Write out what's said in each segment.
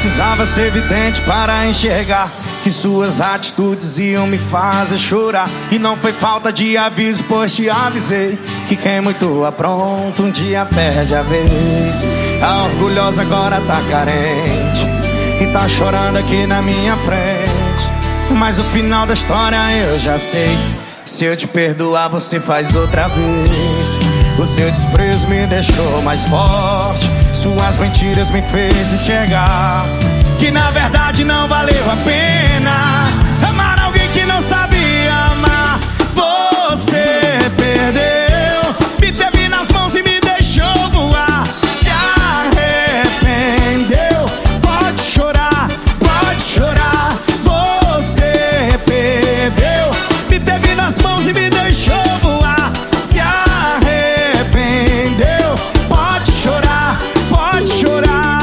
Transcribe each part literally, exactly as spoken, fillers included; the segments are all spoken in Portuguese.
precisava ser vidente para enxergar que suas atitudes iam me fazer chorar. E não foi falta de aviso, pois te avisei que quem muito apronta um dia perde a vez. A orgulhosa agora tá carente e tá chorando aqui na minha frente. Mas o final da história eu já sei. Se eu te perdoar, você faz outra vez. O seu desprezo me deixou mais forte. Suas mentiras me fez enxergar que na verdade não valeu a pena amar alguém que não sabia amar. Você perdeu, me teve nas mãos e me deixou voar. Se arrependeu, pode chorar, pode chorar. Você perdeu, me teve nas mãos e me deixou voar. Se arrependeu, pode chorar, pode chorar.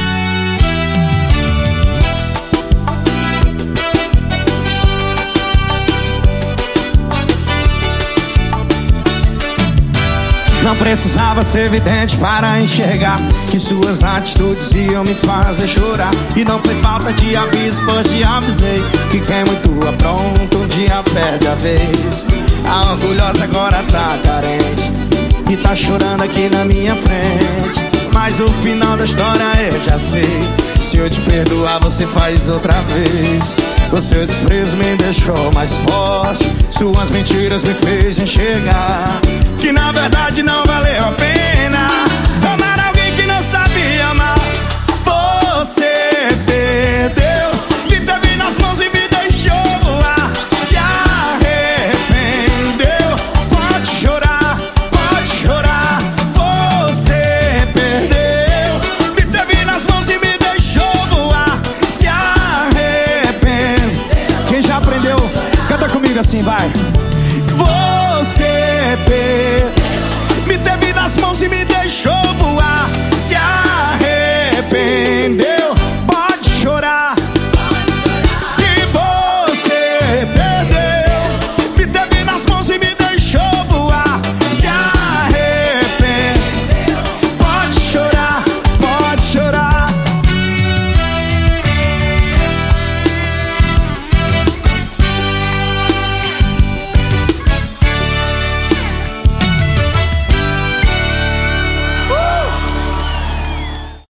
Não precisava ser vidente para enxergar que suas atitudes iam me fazer chorar. E não foi falta de aviso, pois te avisei que quem muito apronta um dia perde a vez. A orgulhosa agora tá carente e tá chorando aqui na minha frente. Mas o final da história eu já sei. Se eu te perdoar, você faz outra vez. O seu desprezo me deixou mais forte. Suas mentiras me fez enxergar que na verdade não valeu a pena